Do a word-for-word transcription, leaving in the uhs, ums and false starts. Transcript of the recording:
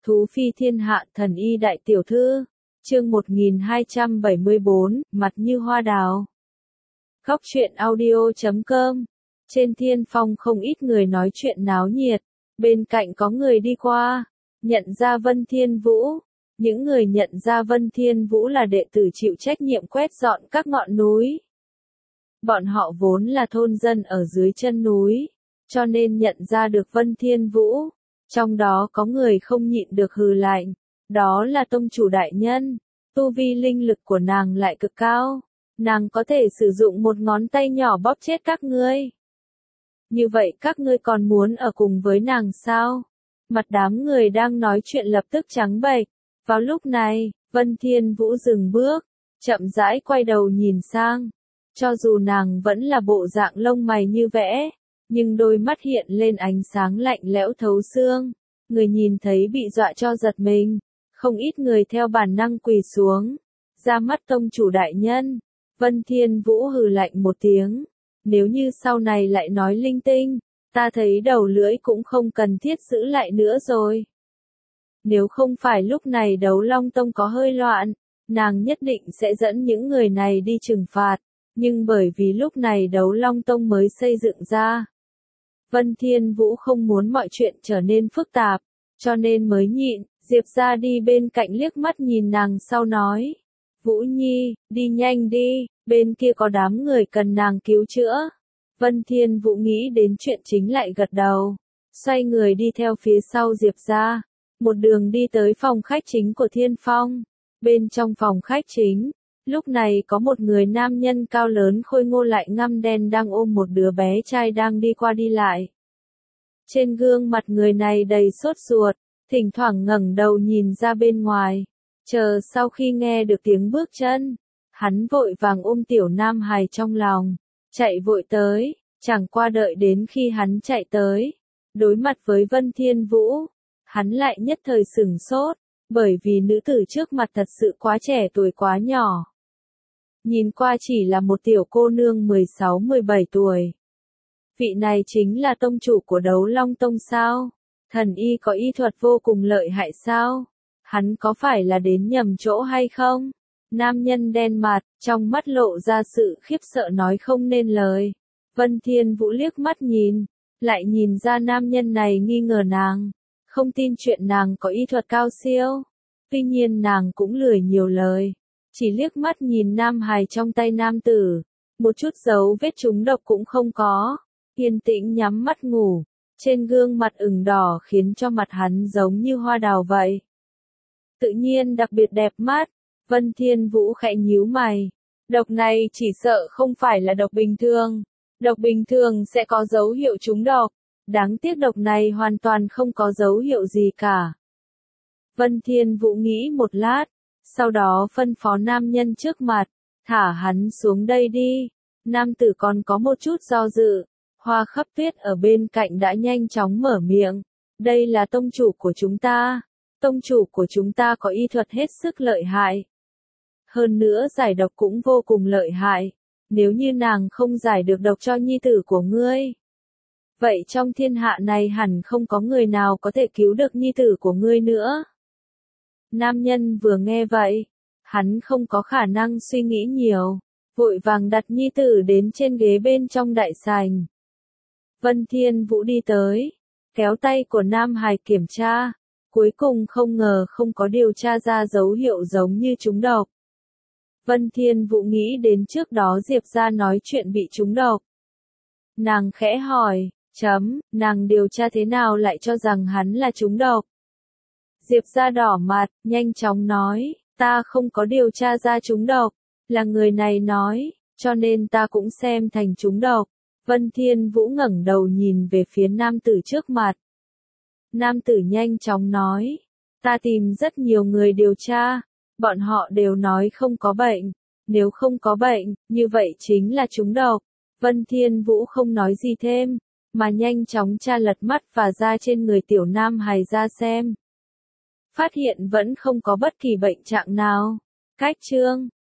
Thú phi thiên hạ thần y đại tiểu thư, chương một nghìn hai trăm bảy mươi bốn, mặt như hoa đào. Góc truyện audio chấm com. Trên thiên phong không ít người nói chuyện náo nhiệt, bên cạnh có người đi qua, nhận ra Vân Thiên Vũ. Những người nhận ra Vân Thiên Vũ là đệ tử chịu trách nhiệm quét dọn các ngọn núi. Bọn họ vốn là thôn dân ở dưới chân núi, cho nên nhận ra được Vân Thiên Vũ. Trong đó có người không nhịn được hừ lạnh, đó là tông chủ đại nhân, tu vi linh lực của nàng lại cực cao, nàng có thể sử dụng một ngón tay nhỏ bóp chết các ngươi. Như vậy các ngươi còn muốn ở cùng với nàng sao? Mặt đám người đang nói chuyện lập tức trắng bệch. Vào lúc này, Vân Thiên Vũ dừng bước, chậm rãi quay đầu nhìn sang. Cho dù nàng vẫn là bộ dạng lông mày như vẽ, nhưng đôi mắt hiện lên ánh sáng lạnh lẽo thấu xương. Người nhìn thấy bị dọa cho giật mình, không ít người theo bản năng quỳ xuống. Ra mắt tông chủ đại nhân, Vân Thiên Vũ hừ lạnh một tiếng. Nếu như sau này lại nói linh tinh, ta thấy đầu lưỡi cũng không cần thiết giữ lại nữa rồi. Nếu không phải lúc này Đấu Long Tông có hơi loạn, nàng nhất định sẽ dẫn những người này đi trừng phạt. Nhưng bởi vì lúc này Đấu Long Tông mới xây dựng ra, Vân Thiên Vũ không muốn mọi chuyện trở nên phức tạp, cho nên mới nhịn. Diệp ra đi bên cạnh liếc mắt nhìn nàng sau nói, Vũ Nhi, đi nhanh đi, bên kia có đám người cần nàng cứu chữa. Vân Thiên Vũ nghĩ đến chuyện chính lại gật đầu, xoay người đi theo phía sau Diệp ra, một đường đi tới phòng khách chính của Thiên Phong. Bên trong phòng khách chính, lúc này có một người nam nhân cao lớn khôi ngô lại ngăm đen đang ôm một đứa bé trai đang đi qua đi lại. Trên gương mặt người này đầy sốt ruột, thỉnh thoảng ngẩng đầu nhìn ra bên ngoài. Chờ sau khi nghe được tiếng bước chân, hắn vội vàng ôm tiểu nam hài trong lòng, chạy vội tới. Chẳng qua đợi đến khi hắn chạy tới, đối mặt với Vân Thiên Vũ, hắn lại nhất thời sửng sốt, bởi vì nữ tử trước mặt thật sự quá trẻ tuổi quá nhỏ. Nhìn qua chỉ là một tiểu cô nương mười sáu mười bảy tuổi. Vị này chính là tông chủ của Đấu Long Tông sao? Thần y có y thuật vô cùng lợi hại sao? Hắn có phải là đến nhầm chỗ hay không? Nam nhân đen mặt, trong mắt lộ ra sự khiếp sợ nói không nên lời. Vân Thiên Vũ liếc mắt nhìn, lại nhìn ra nam nhân này nghi ngờ nàng, không tin chuyện nàng có y thuật cao siêu. Tuy nhiên nàng cũng lười nhiều lời, chỉ liếc mắt nhìn nam hài trong tay nam tử, một chút dấu vết trúng độc cũng không có, yên tĩnh nhắm mắt ngủ. Trên gương mặt ửng đỏ khiến cho mặt hắn giống như hoa đào vậy. Tự nhiên đặc biệt đẹp mắt. Vân Thiên Vũ khẽ nhíu mày. Độc này chỉ sợ không phải là độc bình thường. Độc bình thường sẽ có dấu hiệu trúng độc. Đáng tiếc độc này hoàn toàn không có dấu hiệu gì cả. Vân Thiên Vũ nghĩ một lát, sau đó phân phó nam nhân trước mặt, thả hắn xuống đây đi. Nam tử còn có một chút do dự. Hoa Khắp Tuyết ở bên cạnh đã nhanh chóng mở miệng. Đây là tông chủ của chúng ta. Tông chủ của chúng ta có y thuật hết sức lợi hại. Hơn nữa giải độc cũng vô cùng lợi hại. Nếu như nàng không giải được độc cho nhi tử của ngươi, vậy trong thiên hạ này hẳn không có người nào có thể cứu được nhi tử của ngươi nữa. Nam nhân vừa nghe vậy, hắn không có khả năng suy nghĩ nhiều, vội vàng đặt nhi tử đến trên ghế bên trong đại sảnh. Vân Thiên Vũ đi tới, kéo tay của nam hài kiểm tra, cuối cùng không ngờ không có điều tra ra dấu hiệu giống như trúng độc. Vân Thiên Vũ nghĩ đến trước đó Diệp ra nói chuyện bị trúng độc. Nàng khẽ hỏi, chấm, nàng điều tra thế nào lại cho rằng hắn là trúng độc? Diệp ra đỏ mặt, nhanh chóng nói, ta không có điều tra ra trúng độc, là người này nói, cho nên ta cũng xem thành trúng độc. Vân Thiên Vũ ngẩng đầu nhìn về phía nam tử trước mặt. Nam tử nhanh chóng nói, ta tìm rất nhiều người điều tra, bọn họ đều nói không có bệnh, nếu không có bệnh, như vậy chính là trúng độc. Vân Thiên Vũ không nói gì thêm, mà nhanh chóng tra lật mắt và da trên người tiểu nam hài ra xem. Phát hiện vẫn không có bất kỳ bệnh trạng nào. Cách chương